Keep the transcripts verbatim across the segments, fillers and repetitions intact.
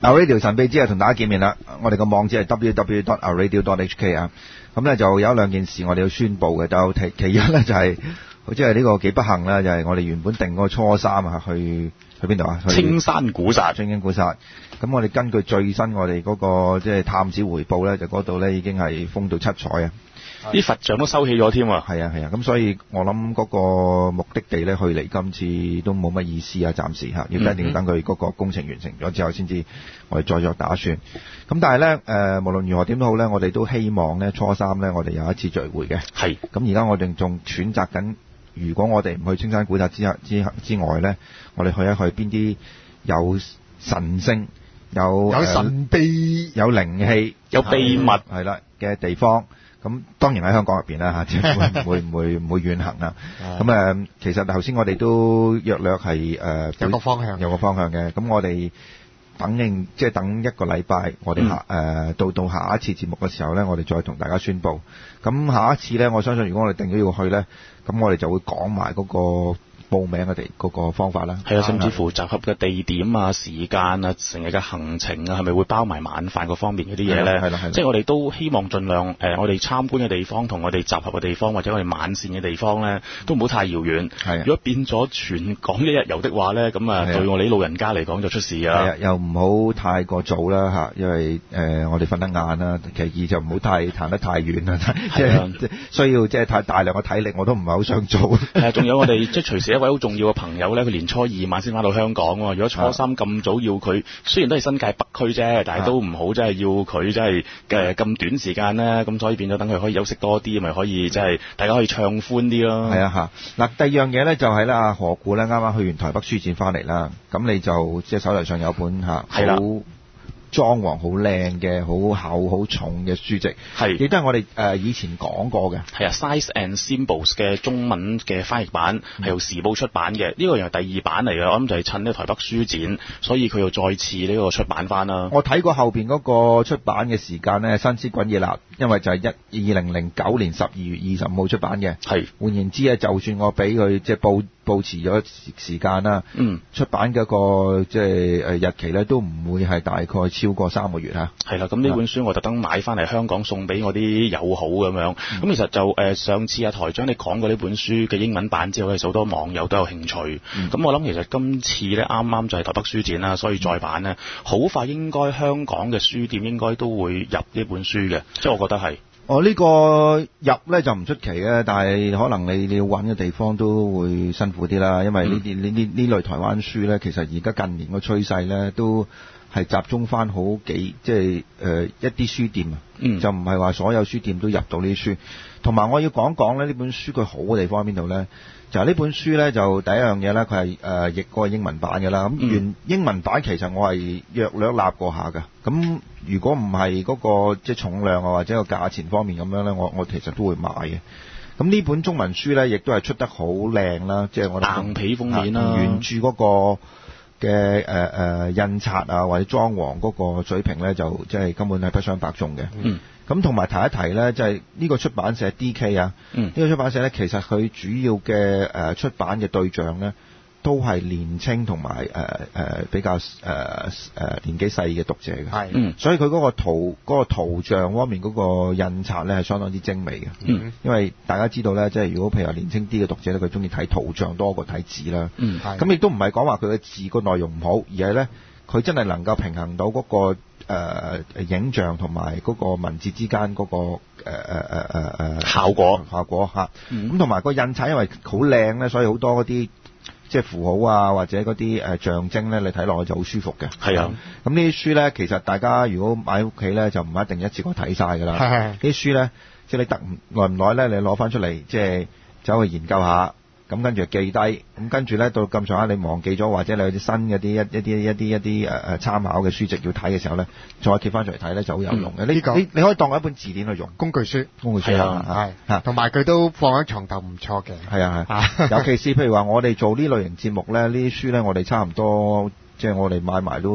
Our Radio 神秘之夜同大家見面啦，我哋個網址係 double-u double-u double-u dot our radio dot h k 啊，咁咧就有兩件事我哋要宣佈嘅，就其其一咧就係、是，即係呢個幾不幸啦，就係、是、我哋原本定嗰個初三啊，去去邊度啊？ 青山古剎， 青山古剎。咁我哋根據最新我哋嗰、那個即係、就是、探子回報咧，就嗰度咧已經係封到七彩啊！ 啲佛像都收起咗添啊！ 係啊係啊，咁所以我諗嗰個目的地咧去嚟今次都冇乜意思啊，暫時嚇，要一定要等佢嗰個工程完成咗之後先至我哋再作打算。咁但係咧誒，無論如何點都好咧，我哋都希望咧初三咧我哋有一次聚會嘅。係。咁而家我哋仲選擇緊，如果我哋唔去青山古剎之之之外咧，我哋去一去邊啲有神聖、有有神秘、 有靈氣、 有秘密係啦嘅地方。咁當然喺香港入邊啦嚇，即係會唔會唔會遠行啊？咁誒，其實頭先我哋都約略係誒有個方向， 有個方向嘅。咁我哋等應即係等一個禮拜，我哋下誒到到下一次節目嘅時候咧，我哋再同大家宣佈。咁下一次咧，我相信如果我哋定咗要去咧，咁我哋就會講埋嗰個報名嘅地嗰個方法啦， 係啊，甚至乎集合嘅地點啊、時間啊、成日嘅行程啊，係咪會包埋晚飯嗰方面嗰啲嘢咧？係啦，係即係我哋都希望盡量誒、呃，我哋參觀嘅地方同我哋集合嘅地方，或者我哋晚膳嘅地方咧，都唔好太遙遠。係，如果變咗全港一日遊的話咧，咁啊對我哋啲老人家嚟講就出事啊！係啊， 又唔好太過早啦嚇，因為誒、呃、我哋瞓得晏啦。其二就唔好太行得太遠啦，即係需要即係太大量嘅體力，我都唔係好想做。係啊， 仲有我哋即係隨時一位好重要嘅朋友咧，佢年初二晚先翻到香港喎。如果初三咁早要佢，雖然都係新界北區啫，但係都唔好真係要佢真係誒咁短時間咧，咁所以變咗等佢可以休息多啲，咪可以即係大家可以暢歡啲咯。係啊嚇，嗱第二樣嘢咧就係咧，阿何故咧啱啱去完台北書展翻嚟啦，咁你就即係手頭上有本嚇，係啦。裝潢好靚嘅、好厚、好重嘅書籍，係亦都係我哋誒、呃、以前講過嘅。 係啊 ，Size and Symbols 嘅中文嘅翻譯版係由時報出版嘅，呢、這個又係第二版嚟嘅。我諗就係趁呢個台北書展，所以佢又再次呢個出版翻啦。 我睇過後邊嗰個出版嘅時間呢，新鮮滾熱辣，因為就係一二零零九年十二月二十五號出版嘅。係換言之咧，就算我俾佢即係報報遲咗時間啦，嗯，出版嘅個即係誒日期咧，都唔會係大概超過三個月嚇。 係啦，咁呢本書我特登買翻嚟香港送俾我啲友好咁樣。咁、嗯、其實就誒、呃、上次阿台長你講過呢本書嘅英文版之後，其實好多網友都有興趣。咁、嗯、我諗其實今次咧啱啱就係台北書展啦，所以再版咧，好快應該香港嘅書店應該都會入呢本書嘅，即係我覺得係。 我、哦、呢、呢個入咧就唔出奇嘅，但係可能你你要揾嘅地方都會辛苦啲啦，因為呢啲呢呢呢類台灣書咧，其實而家近年個趨勢咧都係集中翻好幾即係誒、呃、一啲書店啊、嗯，就唔係話所有書店都入到呢啲書。同埋我要講講咧，呢本書佢好嘅地方喺邊度咧？就係、是、呢本書咧，就第一樣嘢咧，佢係誒譯過英文版嘅啦。咁原英文版其實我係略略立過下㗎。咁如果唔係嗰個即係重量啊，或者個價錢方面咁樣咧，我我其實都會買嘅。咁呢本中文書咧，亦都係出得好靚啦，即係我硬皮封面啦、啊， 原著嗰個嘅誒誒印刷啊，或者裝潢嗰個水平咧，就即係根本係不相伯仲嘅。嗯。咁同埋提一提咧，就係、是、呢個出版社 D K 啊，呢、嗯這個出版社咧，其實佢主要嘅誒、呃、出版嘅對象咧，都係年青同埋誒誒比較誒誒、呃呃、年紀細嘅讀者嘅。係，嗯，所以佢嗰個圖嗰、那個圖像方面嗰個印刷咧係相當之精美嘅。嗯，因為大家知道咧，即係如果譬如年青啲嘅讀者咧，佢中意睇圖像多過睇字啦。嗯，係。咁亦都唔係講話佢嘅字個內容唔好，而係咧佢真係能夠平衡到嗰、那個。誒、呃、影像同埋嗰個文字之間嗰、那個誒誒誒誒誒效果效果嚇，咁同埋個印刷因為好靚咧，所以好多嗰啲即係符號啊或者嗰啲誒象徵咧，你睇落去就好舒服嘅。係啊，咁呢啲書咧，其實大家如果買屋企咧，就唔一定一次過睇晒㗎啦。係係，呢啲書咧，即係你得耐唔耐咧，你攞翻出嚟即係走去研究下。咁跟住記低，咁跟住咧到咁上下你忘記咗，或者你有啲新嘅啲一一啲一啲一啲誒誒參考嘅書籍要睇嘅時候咧，再揭翻出嚟睇咧就好有用嘅。呢、嗯這個你你可以當一本字典去用， 工具書， 工具書啊， 係嚇，同埋佢都放喺床頭唔錯嘅。係啊係， 尤其是譬如話我哋做呢類型節目咧，呢啲書咧我哋差唔多即係、就是、我哋買埋都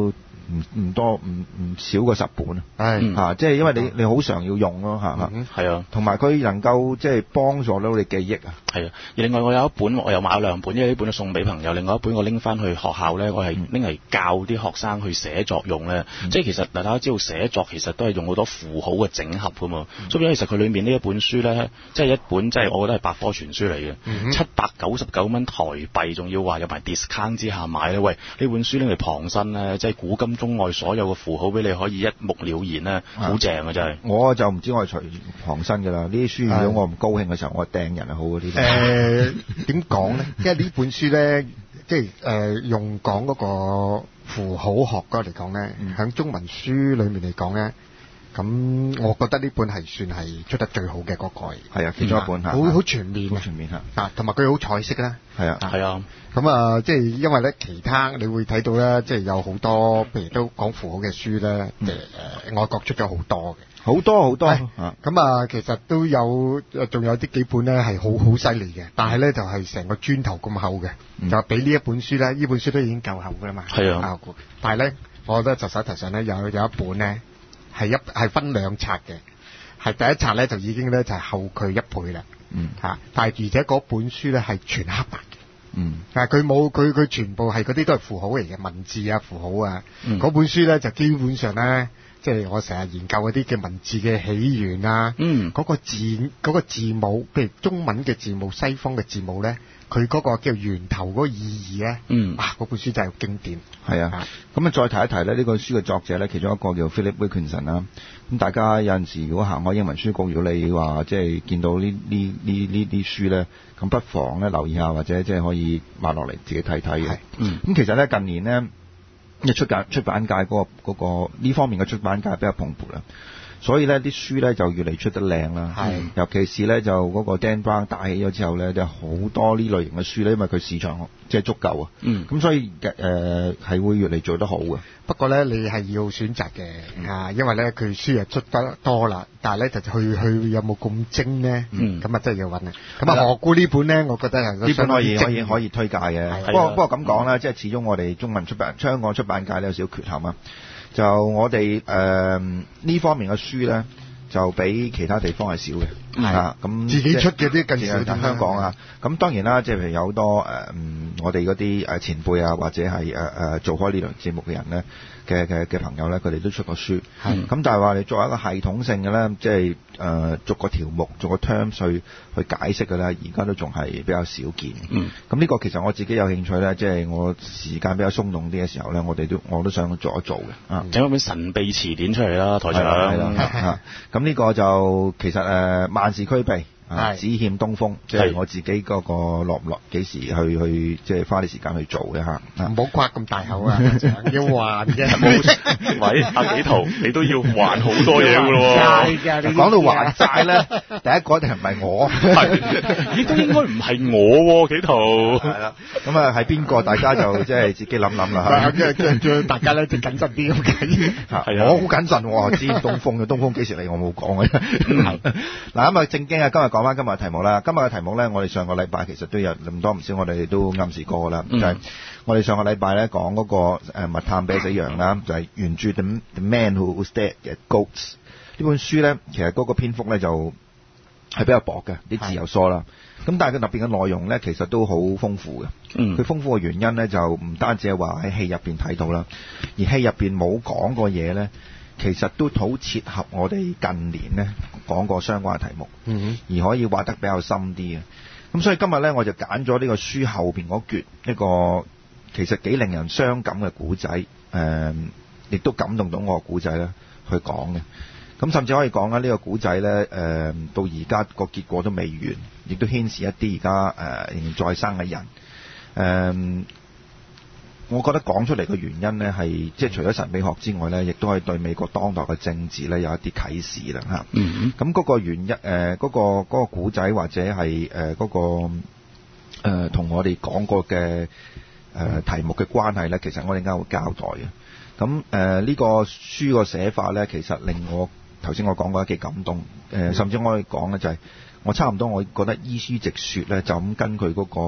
唔唔多唔唔少過十本係啊，即係因為你你好常要用咯嚇， 係啊， 同埋佢能夠即係幫助到你記憶啊。 係啊，而另外我有一本我又買咗兩本，因為呢本就送俾朋友，另外一本我拎翻去學校咧，我係拎嚟教啲學生去寫作用咧。嗯、即係其實大家都知道寫作其實都係用好多符號嘅整合噶嘛，嗯、所以其實佢裏面呢一本書咧，即係一本即係我覺得係百科全書嚟嘅，七百九十九蚊台幣，仲要話有埋 discount 之下買咧，喂，呢本書拎嚟旁身咧，即係古今中外所有嘅符號俾你可以一目了然咧，好正啊真係。 我就唔知我係隨旁身㗎啦，呢啲書如果我唔高興嘅時候，我掟人係好嗰啲。 誒點講咧？因為呢本書咧，即係誒、呃、用講嗰個符號學嗰嚟講咧，喺、嗯、中文書裏面嚟講咧，咁我覺得呢本係算係出得最好嘅嗰個。 係啊，其中一本嚇， 好好全面， 好全面嚇。 啊，同埋佢好彩色啦。 係啊， 係啊。 咁啊，即係因為咧，其他你會睇到咧，即係有好多，譬如都講符號嘅書咧，誒、嗯呃、外國出咗好多嘅。 好多好多，咁啊，啊，其實都有，仲有啲幾本咧係好好犀利嘅，但係咧就係、是、成個磚頭咁厚嘅，嗯、就比呢一本書咧，呢本書都已經夠厚噶啦嘛。 係啊， 但係咧，我覺得就手頭上咧有有一本咧係一係分兩冊嘅，係第一冊咧就已經咧就係、是、厚佢一倍啦。嗯，嚇、啊，但係而且嗰本書咧係全黑白嘅。嗯，但係佢冇佢佢全部係嗰啲都係符號嚟嘅，文字啊符號啊，嗰、嗯、本書咧就基本上咧。即係我成日研究嗰啲嘅文字嘅起源啊，嗯，嗰個字嗰、嗰個字母，譬如中文嘅字母、西方嘅字母咧，佢嗰個叫源頭嗰個意義咧，嗯，啊，嗰本書真係經典。係啊， 咁啊再提一提咧，呢、呢個書嘅作者咧，其中一個叫 Philip Wilkinson 啦。咁大家有陣時如果行開英文書局，如果你話即係見到呢呢呢呢啲書咧，咁不妨咧留意下，或者即係可以買落嚟自己睇睇嘅。嗯，咁其實咧近年咧。因為出版出版界嗰、嗰個嗰個呢方面嘅出版界比較蓬勃啦，所以咧啲書咧就越嚟出得靚啦。係，尤其是咧就嗰個 Dan Brown 打起咗之後咧，就好多呢類型嘅書咧，因為佢市場即係足夠啊。嗯，咁所以誒係、呃、會越嚟做得好嘅。 不過咧，你係要選擇嘅、嗯、啊，因為咧佢書又出得多啦，但係咧就去去有冇咁精咧？嗯，咁啊真係要揾啊。咁啊，何故呢本咧？我覺得係呢本可以可以可以推介嘅。不過不過咁講啦，即係始終我哋中文出版香港出版界咧有少少缺陷啊。就我哋誒呢方面嘅書咧，就比其他地方係少嘅。係啊，咁自己出嘅啲更少。 香港啊，咁當然啦，即係譬如有好多誒嗯、呃，我哋嗰啲誒前輩啊，或者係誒誒做開呢類節目嘅人咧嘅嘅嘅朋友咧，佢哋都出過書。係。咁但係話你作為一個系統性嘅咧，即係誒逐個條目、逐個 term 去去解釋嘅咧，而家都仲係比較少見。嗯。咁呢個其實我自己有興趣咧，即係我時間比較鬆動啲嘅時候咧，我哋都我都想做一做嘅。啊。 整一本神秘詞典出嚟啦，台長。 係啦。咁呢個就其實誒。呃萬事俱備，啊，只欠東風，即係我自己嗰個落唔落，幾時去去，即係花啲時間去做嘅嚇。 唔好誇咁大口啊，要還嘅。 喂，阿幾圖，你都要還好多嘢嘅咯喎。 講到還債咧，第一個一定唔係我， 係，咦都應該唔係我喎，幾圖。 係啦，咁啊係邊個？大家就即係自己諗諗啦嚇。 即係叫大家咧就謹慎啲咁解。 係啊，我好謹慎喎，知東風嘅東風幾時嚟？我冇講嘅。嗱咁啊，正經啊，今日講翻今日嘅題目啦。今日嘅題目咧，我哋上個禮拜其實都有唔多唔少，我哋都暗示過啦。嗯、就係我哋上個禮拜咧講嗰個誒密探啤死羊啦，就係、是、原著 The The Man Who Stared at Goats 呢本書咧，其實嗰個篇幅咧就係比較薄嘅，啲字又疏啦。咁但係佢入邊嘅內容咧，其實都好豐富嘅。佢、嗯、豐富嘅原因咧，就唔單止係話喺戲入邊睇到啦，而戲入邊冇講過嘢咧。其實都好切合我哋近年咧講過相關嘅題目，嗯、而可以挖得比較深啲嘅。咁所以今日咧，我就揀咗呢個書後邊嗰橛一個其實幾令人傷感嘅古仔，誒、呃，亦都感動到我嘅古仔咧去講嘅。咁甚至可以講啦，呢個古仔咧，誒、呃，到而家個結果都未完，亦都牽涉一啲而家誒仍然在生嘅人，誒、呃。我覺得講出嚟嘅原因呢，係即係除咗神秘學之外呢，亦都係對美國當代嘅政治呢有一啲啟示啦嚇。嗯咁嗰個原因誒，嗰、呃嗰個嗰、嗰個古仔或者係誒嗰個同、呃、我哋講過嘅誒、呃、題目嘅關係呢，其實我哋應該會交代嘅。咁誒呢個書個寫法呢，其實令我頭先我講過幾感動。誒、呃，甚至我可以講呢，就係、是、我差唔多，我覺得依書直說呢，就咁跟佢嗰、嗰個。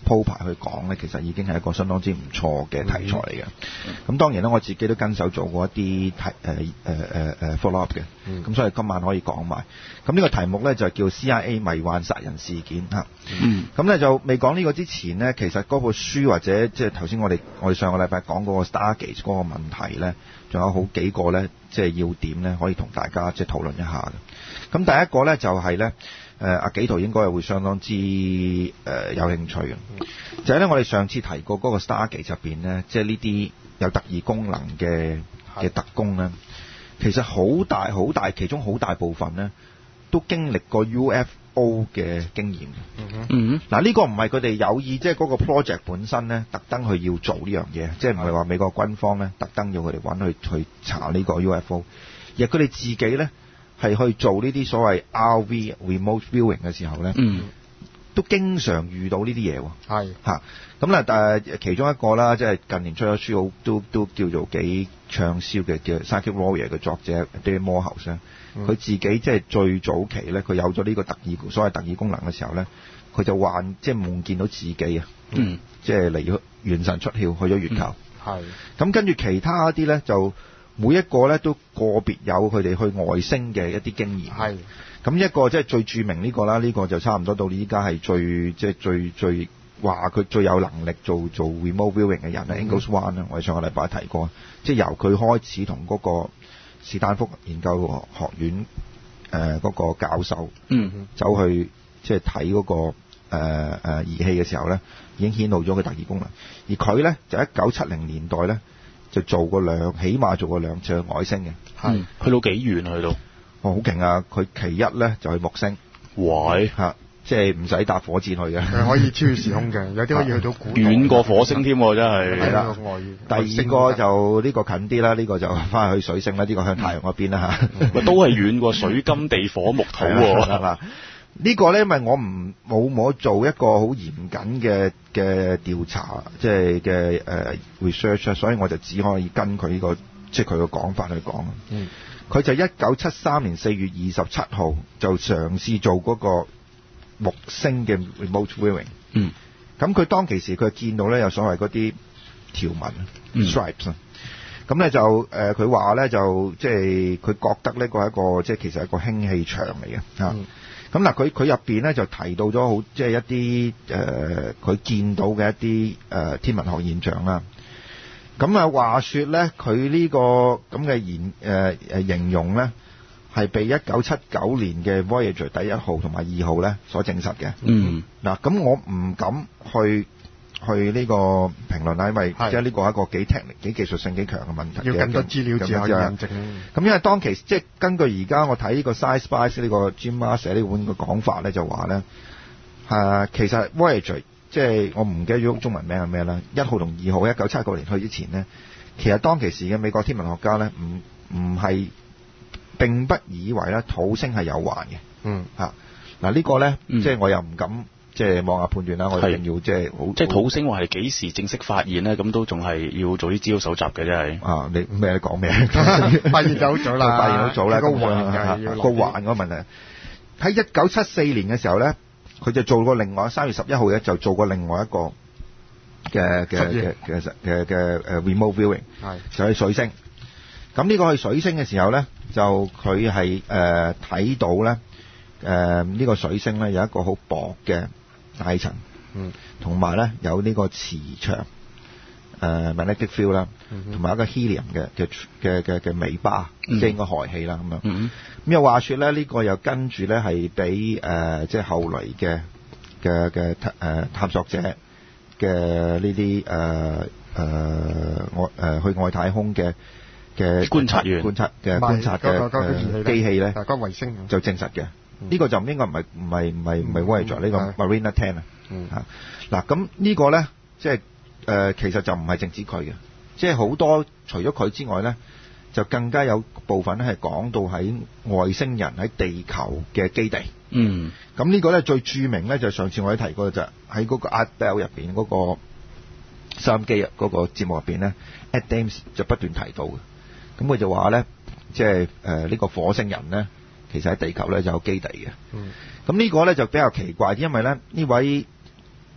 鋪排去講咧，其實已經係一個相當之唔錯嘅題材嚟嘅。咁、嗯、當然啦，我自己都跟手做過一啲題誒誒誒誒 follow up 嘅。咁、嗯、所以今晚可以講埋。咁呢個題目咧就叫 C I A 迷幻殺人事件嚇。嗯。咁咧就未講呢個之前呢，其實嗰部書或者即係頭先我哋我哋上個禮拜講嗰個 Stargate 嗰個問題咧，仲有好幾個咧，即係要點咧，可以同大家即係討論一下嘅。咁第一個咧就係咧。誒、呃、阿紀陶應該係會相當之誒、呃、有興趣嘅，就係、是、咧我哋上次提過嗰個 Stargate 入邊咧，即係呢啲有特異功能嘅嘅特工咧，其實好大好大，其中好大部分咧都經歷過 U F O 嘅經驗。嗯哼，嗱呢個唔係佢哋有意，即係嗰個 project 本身咧特登去要做呢樣嘢，即係唔係話美國軍方咧特登要佢哋揾去去查呢個 U F O， 而係佢哋自己咧。係去做呢啲所謂 R V remote viewing 嘅時候咧、嗯，都經常遇到呢啲嘢喎。係嚇咁啦，但係其中一個啦，即係近年出咗書好都都叫做幾暢銷嘅，叫 Psychic Warrior 嘅作者 David Morehouse 咧，佢自己即係最早期咧，佢有咗呢個特異所謂特異功能嘅時候咧，佢就幻即係夢見到自己啊，嗯，即係離咗元神出竅去咗月球。係、嗯、咁跟住其他一啲咧就。每一個咧都個別有佢哋去外星嘅一啲經驗。係咁一個即係最著名呢個啦，呢、呢個就差唔多到依家係最即係最最話佢最有能力做做 remote viewing 嘅人咧、嗯、Ingalls One 啦，我哋上個禮拜提過，即係由佢開始同嗰個史丹福研究學院誒嗰、呃嗰個教授，嗯，走去即係睇嗰個誒誒、呃呃、儀器嘅時候咧，已經顯露咗佢特異功能，而佢咧就一九七零年代咧。就做過兩，起碼做過兩次外星嘅，係、嗯、去到幾遠啊？去到，哦，好勁啊！佢其一咧就去木星，喂嚇，即係唔使搭火箭去嘅， 可以超越時空嘅，有啲可以去到古代， 遠過火星添，真係。係啦， 第二個就呢個近啲啦，呢、呢個就翻去水星啦，呢、呢個向太陽嗰邊啦嚇， 嗯、都係遠過水金地火木土喎。 呢個咧，因為我唔冇冇做一個好嚴謹嘅嘅調查，即係嘅誒 research，所以我就只可以跟佢呢、呢個即係佢嘅講法去講。嗯，佢就一九七三年四月二十七號就嘗試做嗰個木星嘅 remote viewing。嗯，咁佢當其時佢見到咧有所謂嗰啲條紋、嗯、stripes 啊，咁咧就誒佢話咧就即係佢覺得呢個係一個即係其實係一個氫氣場嚟嘅嚇。嗯，咁嗱，佢佢入邊咧就提到咗好，即係一啲誒佢見到嘅一啲誒、呃、天文學現象啦。咁啊話說咧，佢呢個咁嘅言誒誒形容咧，係被一九七九年嘅 Voyager 第一號同埋二號咧所證實嘅。嗯。嗱，咁我唔敢去去呢個評論啦，因為即係呢個係一個幾 technical、幾技術性幾強嘅問題。要更多資料至可以驗證。咁因為當其即係根據而家我睇呢個 Science Spice 呢個 Jim Marrs 寫呢本嘅講法咧，就話咧誒，其實 Voyager 即係我唔記得咗中文名係咩啦，一號同二號一九七九年去之前呢，其實當其時嘅美國天文學家咧，唔唔係並不以為咧土星係有環嘅。嗯。嚇嗱呢個咧，嗯、即係我又唔敢。即係望下判斷啦，我一定要即係好。 即係土星話係幾時正式發現咧？咁都仲係要做啲資料搜集嘅，真係。啊， 你咩講咩？ 發現就好早啦， 發現好早啦。 個環個環嗰個問題喺一九七四年嘅時候咧，佢就做過另外三月十一號咧就做過另外一個嘅嘅嘅嘅嘅嘅誒 remote viewing，係就去水星。咁呢個去水星嘅時候咧，就佢係誒睇到咧誒呢個水星咧有一個好薄嘅大層，嗯，同埋咧有呢個磁場，誒、呃、magnetic field 啦，同埋一個 helium 嘅嘅嘅嘅嘅尾巴，嗯、即係應該氦氣啦咁樣。咁、嗯、又話說咧，呢、這個又跟住咧係俾誒即係後來嘅嘅嘅誒探索者嘅呢啲誒誒外誒去外太空嘅嘅觀察員觀察嘅觀察嘅機器咧， 個衛星就證實嘅。呢、嗯、個就唔應該唔係唔係唔係唔係 Voyager 呢個 Mariner ten 啊，嚇嗱咁呢個咧，即係誒其實就唔係淨止佢嘅，即係好多除咗佢之外咧，就更加有部分咧係講到喺外星人喺地球嘅基地。嗯，咁呢個咧最著名咧就上次我哋提過就喺嗰個 Art Bell 入邊嗰個收音機啊嗰個節目入邊咧 Ed Dames 就不斷提到嘅，咁佢就話咧，即係誒呢個火星人咧。其實喺地球咧就有基地嘅，咁、嗯、呢個咧就比較奇怪，因為咧呢位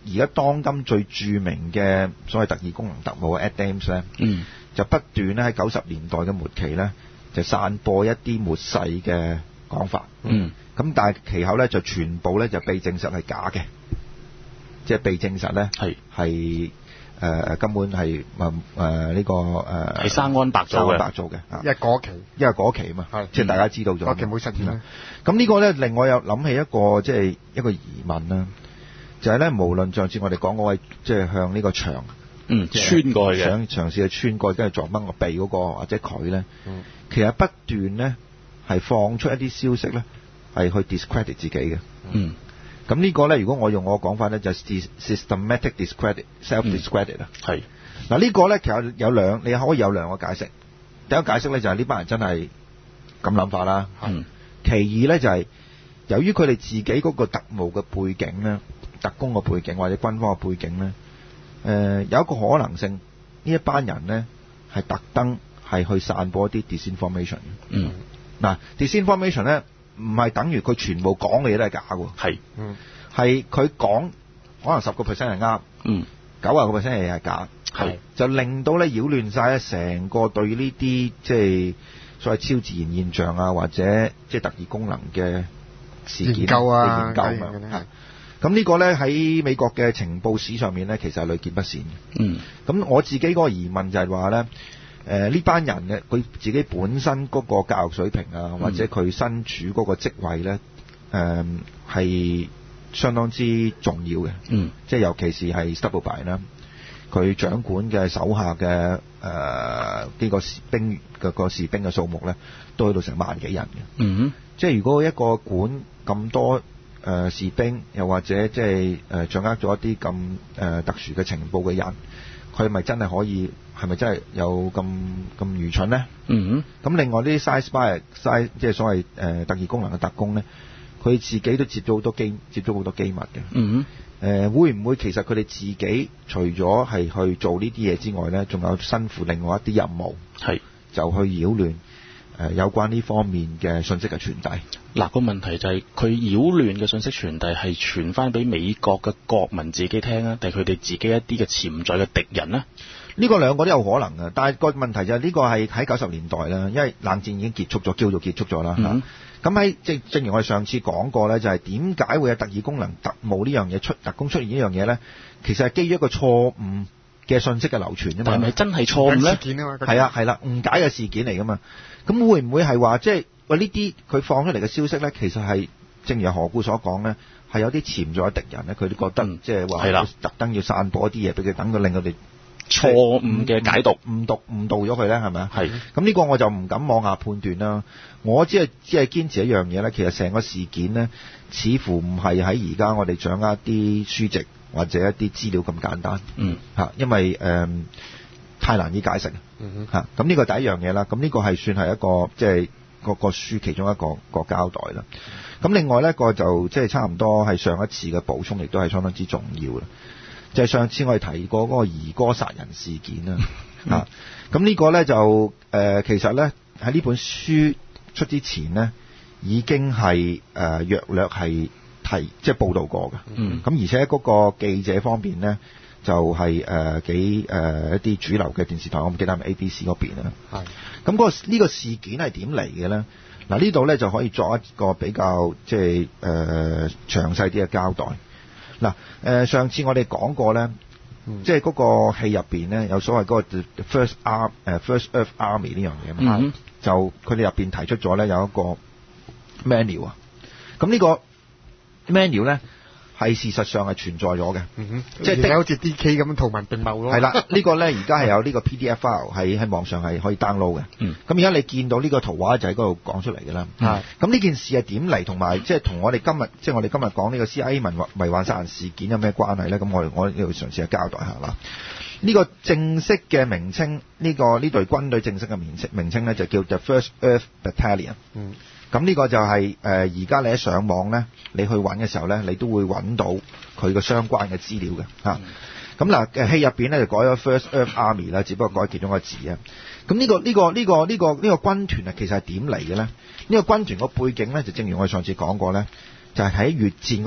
而家當今最著名嘅所謂特異功能特務 Ed Dames 咧， 嗯， 就不斷咧喺九十年代嘅末期咧，就散播一啲末世嘅講法。 嗯， 咁但係其後咧就全部咧就被證實係假嘅，即係被證實咧係係誒根本係誒誒呢個誒係生安白做嘅， 生安白做嘅， 因為過期， 因為過期嘛，即係大家知道咗過期冇實現啦。 咁呢個咧令我有諗起一個即係一個疑問啦，就係咧無論上次我哋講嗰位即係向呢個牆嗯穿過去嘅， 想嘗試去穿過去跟住撞崩個鼻嗰個或者佢咧， 嗯， 其實不斷咧係放出一啲消息咧係去 discredit 自己嘅。 嗯。 咁呢個咧，如果我用我講法咧，就係 systematic discredit、self discredit 啊。 係。 嗱呢個咧，其實有兩，你可以有兩個解釋。第一個解釋咧就係呢班人真係咁諗法啦。 嗯。 其二咧就係由於佢哋自己嗰個特務嘅背景咧、特工嘅背景或者軍方嘅背景咧，誒、呃、有一個可能性，呢一班人咧係特登係去散播一啲 disinformation。 嗯。 嗱 disinformation 咧。唔係等於佢全部講嘅嘢都係假喎， 係， 嗯，係佢講可能十個 percent 係啱， 嗯， 九十個 percent 係假， 係， 就令到咧擾亂晒咧成個對呢啲即係所謂超自然現象啊，或者即係特異功能嘅事件研究啊， 研究啊，咁呢個咧喺美國嘅情報史上面咧，其實係屢見不鮮嘅， 嗯， 咁我自己嗰個疑問就係話咧。誒呢班人嘅佢自己本身嗰個教育水平啊，或者佢身處嗰個職位咧，誒、呃、係相當之重要嘅。嗯，即係尤其是係 Stubblebine 啦，佢掌管嘅手下嘅誒呢個士兵嘅個士兵嘅數目咧，都去到成萬幾人嘅。嗯，即係如果一個管咁多誒、呃、士兵，又或者即係誒掌握咗一啲咁誒特殊嘅情報嘅人，佢係咪真係可以？係咪真係有咁咁愚蠢咧？嗯哼。咁另外呢啲 side spy、side 即係所謂誒、呃、特異功能嘅特工咧，佢自己都接咗好多機，接咗好多機密嘅。嗯哼。誒、呃、會唔會其實佢哋自己除咗係去做呢啲嘢之外咧，仲有身負另外一啲任務，係就去擾亂誒、呃、有關呢方面嘅信息嘅傳遞。 嗱、個問題就係佢擾亂嘅信息傳遞係傳翻俾美國嘅國民自己聽啊，定係佢哋自己一啲嘅潛在嘅敵人呢？ 呢個兩個都有可能嘅，但係個問題就係呢個係喺九十年代啦，因為冷戰已經結束咗，叫做結束咗啦。咁喺即正如我哋上次講過咧，就係點解會有特異功能特務呢樣嘢出特工出現呢樣嘢咧？其實係基於一個錯誤嘅信息嘅流傳啫嘛。 但係咪真係錯誤咧？ 係啊係啦，誤解嘅事件嚟噶嘛。咁會唔會係話即係喂呢啲佢放出嚟嘅消息咧？其實係正如何故所講咧，係有啲潛在嘅敵人咧，佢哋覺得、嗯、即係話特登要散播一啲嘢俾佢，等佢令佢哋。 錯誤嘅解讀， 誤讀誤導咗佢咧，係咪啊？係。咁呢個我就唔敢妄下判斷啦。我只係只係堅持一樣嘢咧，其實成個事件咧，似乎唔係喺而家我哋掌握啲書籍或者一啲資料咁簡單。嗯。嚇，因為誒、呃、太難以解釋。嗯哼。嚇，咁呢個第一樣嘢啦。咁呢個係算係一個即係個個書其中一個個交代啦。咁另外咧個就即係差唔多係上一次嘅補充，亦都係相當之重要啦。就係、是、上次我哋提過嗰個兒歌殺人事件啦，啊，咁呢個咧就誒、呃、其實咧喺呢本書出之前咧已經係誒、呃、約略係提即係報導過嘅，嗯，咁而且嗰個記者方面咧就係、是、誒、呃、幾誒、呃、一啲主流嘅電視台，我唔記得係咪 A B C 嗰邊啦，係，咁嗰、那個呢、這個事件係點嚟嘅咧？嗱呢度咧就可以作一個比較即係誒詳細啲嘅交代。嗱，誒上次我哋講過咧、嗯，即係嗰個戲入邊咧有所謂嗰個 First Arm 誒 First Earth Army 呢樣嘢嘛，嗯、就佢哋入邊提出咗咧有一個 menu 啊，咁呢個 menu 咧係事實上係存在咗嘅、嗯，即係好似 D K 咁圖文並茂咯。 係啦，呢、呢個咧而家係有呢個 P D F file 喺喺網上係可以 download 嘅。嗯，咁而家你見到呢個圖畫就喺嗰度講出嚟嘅啦。係，咁呢件事係點嚟，同埋即係同我哋今日即係我哋今日講呢個 C I A 迷迷幻殺人事件有咩關係咧？咁我我呢度嘗試去交代下啦。呢、呢個正式嘅名稱，呢、呢個呢隊軍隊正式嘅名稱名稱咧就叫 The First Earth Battalion。嗯。咁呢個就係誒而家你喺上網咧，你去揾嘅時候咧，你都會揾到佢嘅相關嘅資料嘅嚇。咁嗱嘅戲入邊咧就改咗 First Earth Army 啦，只不過改其中一個字啊。咁呢、呢個呢、呢個呢、呢個呢、呢個呢、呢個軍團啊，其實係點嚟嘅咧？呢、呢個軍團個背景咧，就正如我哋上次講過咧，就係、是、喺越戰嗰度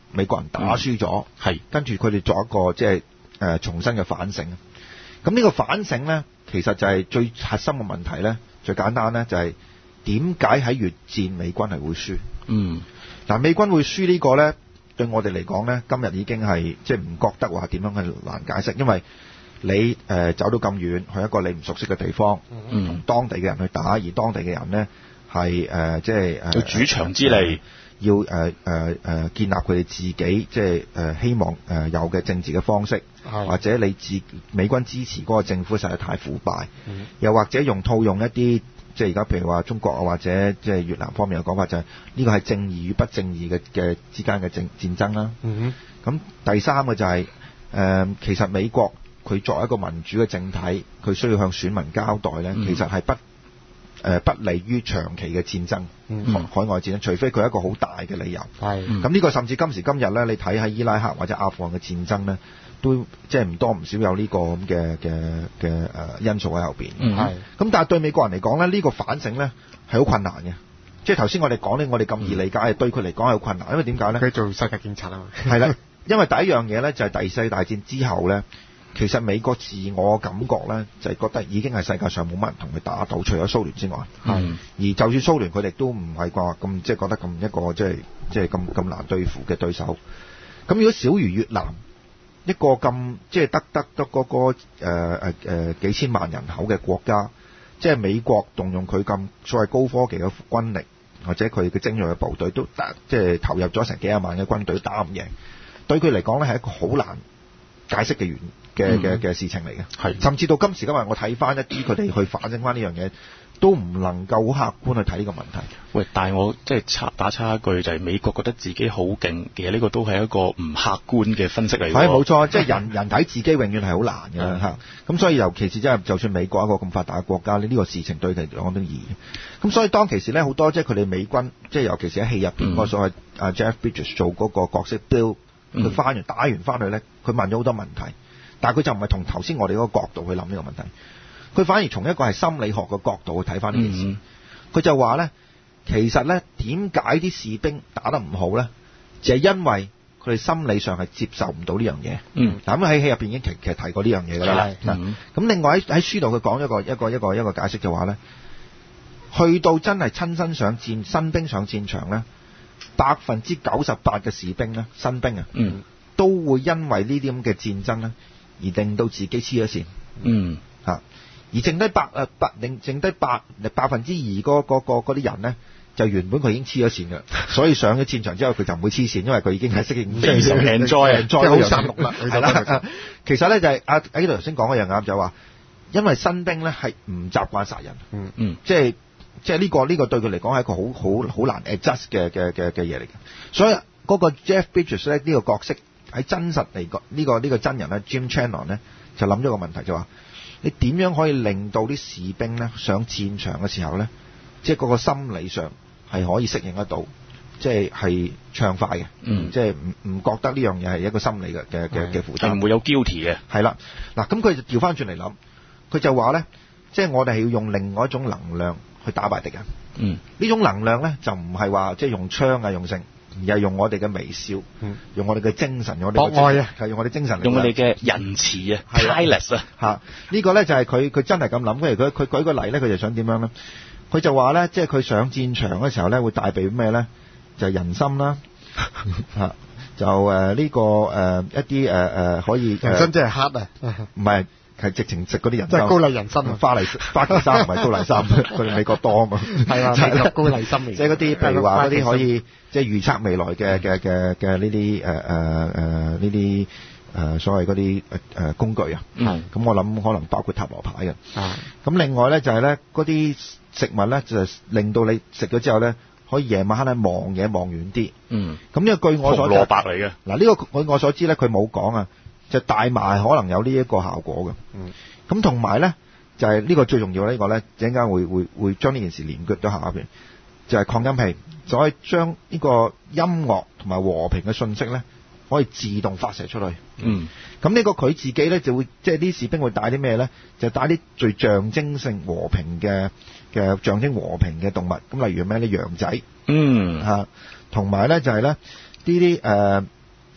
美國人打輸咗，係、嗯、跟住佢哋作一個即係誒重新嘅反省。咁呢個反省咧，其實就係最核心嘅問題咧，最簡單咧就係點解喺越戰美軍係會輸？嗯，嗱，美軍會輸呢個咧，對我哋嚟講咧，今日已經係即係唔覺得話點樣去難解釋，因為你誒、呃、走到咁遠去一個你唔熟悉嘅地方，嗯，同當地嘅人去打，而當地嘅人咧係誒即係誒主場之利， 要誒誒誒建立佢哋自己即係誒希望誒有嘅政治嘅方式，或者你自美軍支持嗰個政府實在太腐敗，嗯，又或者用套用一啲即係而家譬如話中國啊或者即係越南方面嘅講法，就係呢個係正義與不正義嘅嘅之間嘅戰戰爭啦。嗯，咁第三個就係、是、誒、呃、其實美國佢作為一個民主嘅政體，佢需要向選民交代咧，嗯，其實係不誒、呃、不利於長期嘅戰爭，嗯，海外戰爭，除非佢係一個好大嘅理由。係，咁呢個甚至今時今日咧，你睇喺伊拉克或者阿富汗嘅戰爭咧，都即係唔多唔少有呢個咁嘅嘅嘅誒因素喺後邊。係、嗯，咁但係對美國人嚟講咧，呢、呢個反省咧係好困難嘅。即係頭先我哋講咧，我哋咁易理解，嗯，對佢嚟講係好困難，因為點解咧？ 佢做世界警察啊嘛。 係啦，因為第一樣嘢咧就係第二次世界大戰之後咧。其實美國自我感覺咧，就係、是、覺得已經係世界上冇乜人同佢打到，除咗蘇聯之外。係。而就算蘇聯，佢哋都唔係話咁，即係覺得咁一個即係即係咁咁難對付嘅對手。咁如果小如越南一個咁即係得得得嗰、那個誒誒誒幾千萬人口嘅國家，即係美國動用佢咁所謂高科技嘅軍力，或者佢嘅精鋭嘅部隊都打，即係投入咗成幾廿萬嘅軍隊打唔贏，對佢嚟講咧係一個好難解釋嘅原嘅嘅嘅事情嚟嘅，係甚至到今時今日，我睇翻一啲佢哋去反映翻呢樣嘢，都唔能夠好客觀去睇呢個問題。 喂，但係我即係插打岔一句，就係、是、美國覺得自己好勁，其實呢個都係一個唔客觀嘅分析嚟嘅。 係冇錯，即係人人睇自己永遠係好難嘅嚇。咁所以尤其是即係就算美國一個咁發達嘅國家，呢、這、呢個事情對佢嚟講都易。咁所以當其時咧，好多即係佢哋美軍，即係尤其是喺戲入邊嗰個所謂阿 Jeff Bridges 做嗰個角色 Bill，佢翻完打完翻去咧，佢問咗好多問題。但係佢就唔係從頭先我哋嗰個角度去諗呢個問題，佢反而從一個係心理學嘅角度去睇翻呢件事。佢、嗯、就話咧，其實咧點解啲士兵打得唔好咧，就係、是、因為佢哋心理上係接受唔到呢樣嘢。嗯，嗱咁喺戲入邊已經其其實提過呢樣嘢㗎啦。咁、嗯、另外喺喺書度佢講一個一個一個一個解釋就話咧，去到真係親身上戰，新兵上戰場咧，百分之九十八嘅士兵咧，新兵啊，嗯，都會因為呢啲咁嘅戰爭咧，而令到自己黐咗線，嗯嚇，而剩低百誒百，令剩低百百分之二嗰嗰嗰啲人咧，就原本佢已經黐咗線嘅，所以上咗戰場之後佢就唔會黐線，因為佢已經係適應非常 enjoy，即係好殺戮啦。係啦，其實咧就係阿喺度頭先講嗰樣啱，就話因為新兵咧係唔習慣殺人，嗯嗯，即係即係呢個呢個對佢嚟講係一個好好好難 adjust 嘅嘅嘅嘅嘢嚟嘅，所以嗰個 Jeff Bridges 咧呢個角色。喺真實嚟講，呢、這個呢、這個真人咧 ，Jim Chandler 咧就諗咗個問題，就話你點樣可以令到啲士兵咧上戰場嘅時候咧，即係嗰個心理上係可以適應得到，即係係暢快嘅，嗯，即係唔唔覺得呢樣嘢係一個心理嘅嘅嘅嘅負擔， 唔會有 guilty 嘅， 係啦，嗱咁佢就調翻轉嚟諗，佢就話咧，即係我哋係要用另外一種能量去打敗敵人，嗯，呢種能量咧就唔係話即係用槍啊用性。而係用我哋嘅微笑，嗯、用我哋嘅精神，用我哋嘅愛啊，係用我哋精神， 用我哋嘅仁慈啊 kindness 啊， 嚇、啊這個、呢個咧就係佢佢真係咁諗。譬如佢佢舉個例咧，佢就想點樣咧？佢就話咧，即係佢上戰場嘅時候咧，會帶備咩咧？就係、是、人心啦，嚇就誒呢、這個誒、呃、一啲誒誒可以人心即係黑啊， 唔係。係直情食嗰啲人參， 即係高麗人參啊！ 花麗花旗參唔係高麗參，佢哋美國多啊嘛。係啊，美國高麗參嚟。即係嗰啲，譬如話嗰啲可以即係預測未來嘅嘅嘅嘅呢啲誒誒誒呢啲誒所謂嗰啲誒工具啊。嗯。咁我諗可能包括塔羅牌嘅。啊。咁另外咧就係咧嗰啲食物咧就係令到你食咗之後咧可以夜晚黑咧望嘢望遠啲。嗯。咁呢個據我所知， 紅蘿蔔嚟嘅。 嗱呢個據我所知咧，佢冇講啊。就大麻可能有呢一個效果嘅，嗯，咁同埋咧就係、是、呢個最重要呢、這個咧，陣間會會會將呢件事連結咗下邊，就係、是、擴音器，就可以將呢個音樂同埋和平嘅信息咧，可以自動發射出去，嗯，咁呢個佢自己咧就會即係啲士兵會帶啲咩咧，就帶啲最象徵性和平嘅嘅象徵和平嘅動物，咁例如咩咧羊仔，嗯嚇，同埋咧就係咧呢啲誒。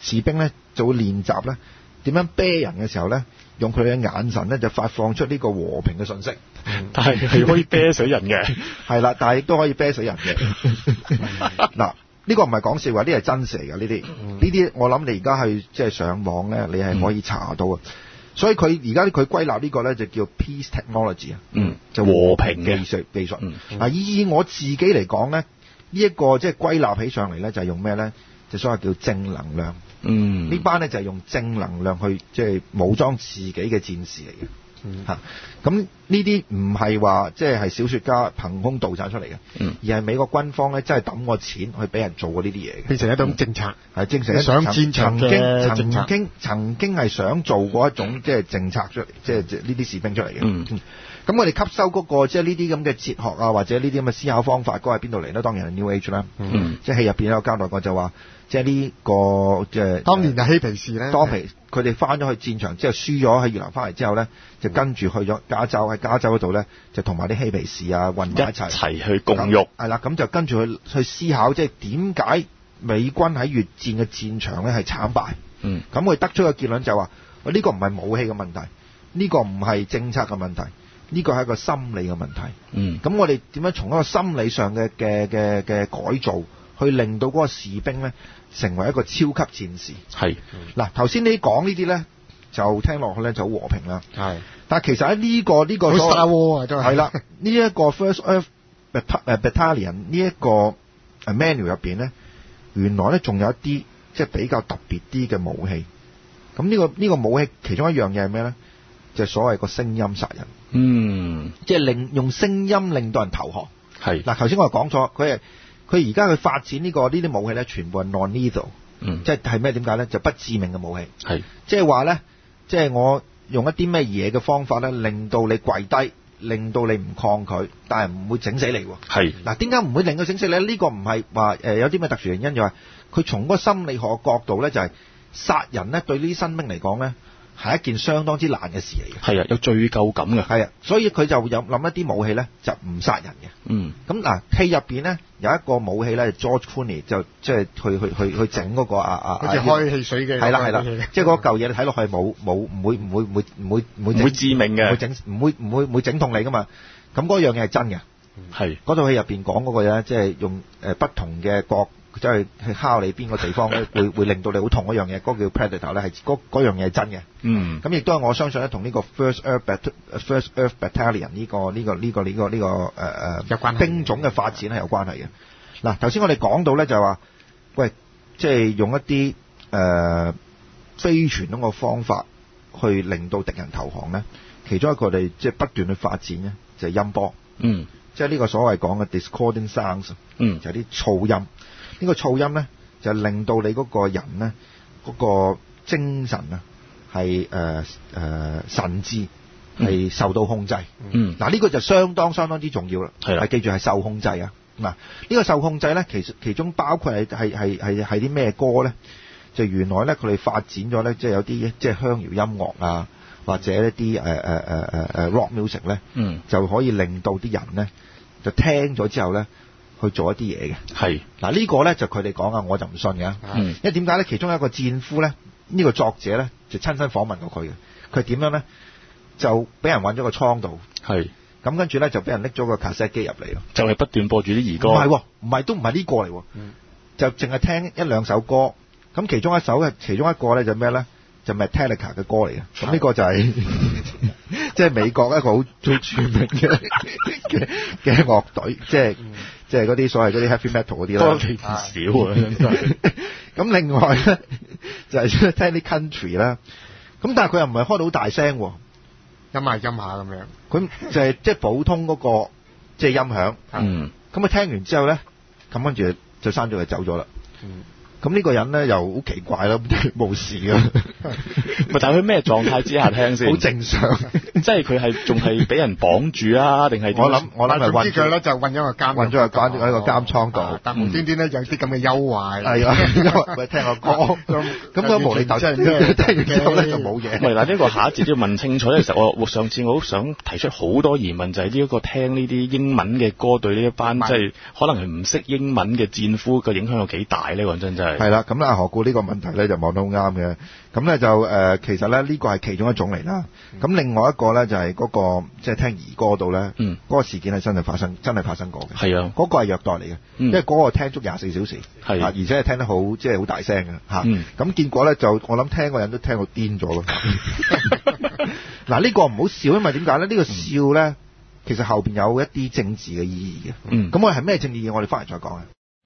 士兵咧就會練習咧點樣啤人嘅時候咧，用佢嘅眼神咧就發放出呢個和平嘅訊息。 但係係可以啤死人嘅， 係啦，但係亦都可以啤死人嘅。嗱，呢個唔係講笑話，呢係真事嚟㗎。呢啲呢啲我諗你而家去即係上網咧，你係可以查到嘅。所以佢而家佢歸納呢個咧就叫 peace technology 啊， 嗯， 就和平嘅技術技術。嗱，以我自己嚟講咧，呢一個即係歸納起上嚟咧，就係用咩咧？就所謂叫正能量。 嗯， 呢班咧就係用正能量去即係武裝自己嘅戰士嚟嘅。 嗯， 嚇，咁呢啲唔係話即係係小説家憑空杜撰出嚟嘅， 嗯， 而係美國軍方咧真係抌個錢去俾人做過呢啲嘢嘅， 變成一種政策， 係正成上戰場嘅政策， 曾經曾經係想做過一種即係政策出嚟，即係呢啲士兵出嚟嘅。 嗯， 咁我哋吸收嗰個即係呢啲咁嘅哲學啊，或者呢啲咁嘅思考方法，嗰係邊度嚟咧？當然係 New Age 啦。 嗯， 即係戲入邊有交代過就話，即係呢個即係當年係嬉皮士咧， 當皮佢哋翻咗去戰場之後輸咗喺越南翻嚟之後咧，就跟住去咗加州，喺加州嗰度咧就同埋啲嬉皮士啊混埋一齊， 一齊去共浴。 係啦，咁就跟住去去思考，即係點解美軍喺越戰嘅戰場咧係慘敗。 嗯， 咁佢得出嘅結論就係話，喂，呢個唔係武器嘅問題，呢個唔係政策嘅問題，呢個係一個心理嘅問題。 嗯， 咁我哋點樣從一個心理上嘅嘅嘅嘅改造，去令到嗰個士兵咧成為一個超級戰士？ 係嗱，頭先你講呢啲咧，就聽落去咧就好和平啦。 係， 但係其實喺呢個呢個好 Star Wars 啊，真係係啦，呢一個 First Earth Battalion 呢一個 manual 入邊咧，原來咧仲有一啲即係比較特別啲嘅武器。咁呢個呢個武器其中一樣嘢係咩咧？就係所謂個聲音殺人。 嗯， 即係令用聲音令到人投降。 係嗱，頭先我講錯，佢係佢而家去發展呢個呢啲武器咧，全部係 non-lethal。 嗯， 即係係咩？點解咧？就不致命嘅武器。 係即係話咧，即係我用一啲咩嘢嘅方法咧，令到你跪低，令到你唔抗拒，但係唔會整死你喎。 係嗱，點解唔會令佢整死你咧？呢個唔係話誒有啲咩特殊原因，就係佢從嗰個心理學角度咧，就係殺人咧對呢啲新兵嚟講咧係一件相當之難嘅事嚟嘅。 係啊，有罪疚感嘅。 係啊，所以佢就有諗一啲武器咧，就唔殺人嘅。 嗯， 咁嗱，戲入邊咧有一個武器咧，George Clooney 就即係去去去去整嗰個啊啊， 好似開汽水嘅， 係啦係啦，即係嗰嚿嘢你睇落去冇冇唔會唔會唔會唔會唔會唔會致命嘅， 唔會整唔會唔會唔會整痛你噶嘛。咁嗰樣嘢係真嘅。 係嗰套戲入邊講嗰個咧，即係用誒不同嘅角，即係去敲你邊個地方咧，會會令到你好痛嗰樣嘢，嗰個叫 Predator 咧，係嗰嗰樣嘢係真嘅。 嗯， 咁亦都係我相信咧，同呢個 First Earth Bat First Earth Battalion 呢個呢個呢個呢個呢個誒誒有關係兵種嘅發展係有關係嘅。嗱，頭先我哋講到咧就係話，喂，即係用一啲誒非傳統嘅方法去令到敵人投降咧，其中一個哋即係不斷去發展咧，就係音波。 嗯， 即係呢個所謂講嘅 discordant sounds， 嗯， 就係啲噪音。呢個噪音咧，就令到你嗰個人咧，嗰個精神啊，係誒誒神智係受到控制。 嗯， 嗱呢個就相當相當之重要啦。 係啦， 係記住係受控制啊。嗱呢個受控制咧，其實其中包括係係係係係啲咩歌咧？就原來咧佢哋發展咗咧，即係有啲即係鄉謠音樂啊。或者一啲誒誒誒誒誒 rock music 咧，嗯，就可以令到啲人咧就聽咗之後咧去做一啲嘢嘅。係嗱呢個咧就佢哋講啊，我就唔信嘅。嗯，因為點解咧？其中一個戰俘咧，呢、呢個作者咧就親身訪問過佢嘅。佢點樣咧？就俾人揾咗個倉度。係咁跟住咧就俾人拎咗個卡式機入嚟咯。就係不斷播住啲兒歌。唔係喎，唔係都唔係呢個嚟喎。嗯，就淨係聽一兩首歌。咁其中一首係其中一個咧就咩咧？就 Metallica 嘅歌嚟嘅，咁呢個就係即係美國一個好最著名嘅嘅嘅樂隊，即係即係嗰啲所謂嗰啲 heavy metal 嗰啲啦。多幾少啊，真係。咁另外咧就係聽啲 country 啦，咁但係佢又唔係開到好大聲，音下音下咁樣。佢就係即係普通嗰個即係音響。嗯。咁佢聽完之後咧，咁跟住就閂咗佢走咗啦。嗯。咁呢個人咧又好奇怪啦，冇事㗎。 咪但係佢咩狀態之下聽先？ 好正常， 即係佢係仲係俾人綁住啊，定係？ 我諗我諗係總之佢咧就韞咗個監， 韞咗個監喺個監倉度。 但無端端咧有啲咁嘅優惠， 係啊，因為咪聽個歌，咁咁個無厘頭真係聽完之後咧就冇嘢。 唔係嗱，呢個下一節都要問清楚嘅時候，我上次我好想提出好多疑問，就係呢一個聽呢啲英文嘅歌對呢一班即係可能係唔識英文嘅戰俘嘅影響有幾大咧？講真真係。係啦，咁阿何故呢個問題咧就望得好啱嘅。咁咧就誒、呃，其實咧呢、這個係其中一種嚟啦。咁、嗯、另外一個咧就係、是、嗰、那個即係、就是、聽兒歌度咧，嗰、嗯、個事件係真係發生，真係發生過嘅。係啊，嗰、那個係虐待嚟嘅、嗯，因為嗰個聽足廿四小時，係、啊、而且係聽得好即係好大聲嘅嚇。咁、嗯啊、結果咧就我諗聽個人都聽到癲咗咯。嗱呢、這個唔好笑，因為點解咧？呢、這個笑咧其實後邊有一啲政治嘅意義嘅。嗯，咁我係咩政治意義？我哋翻嚟再講啊。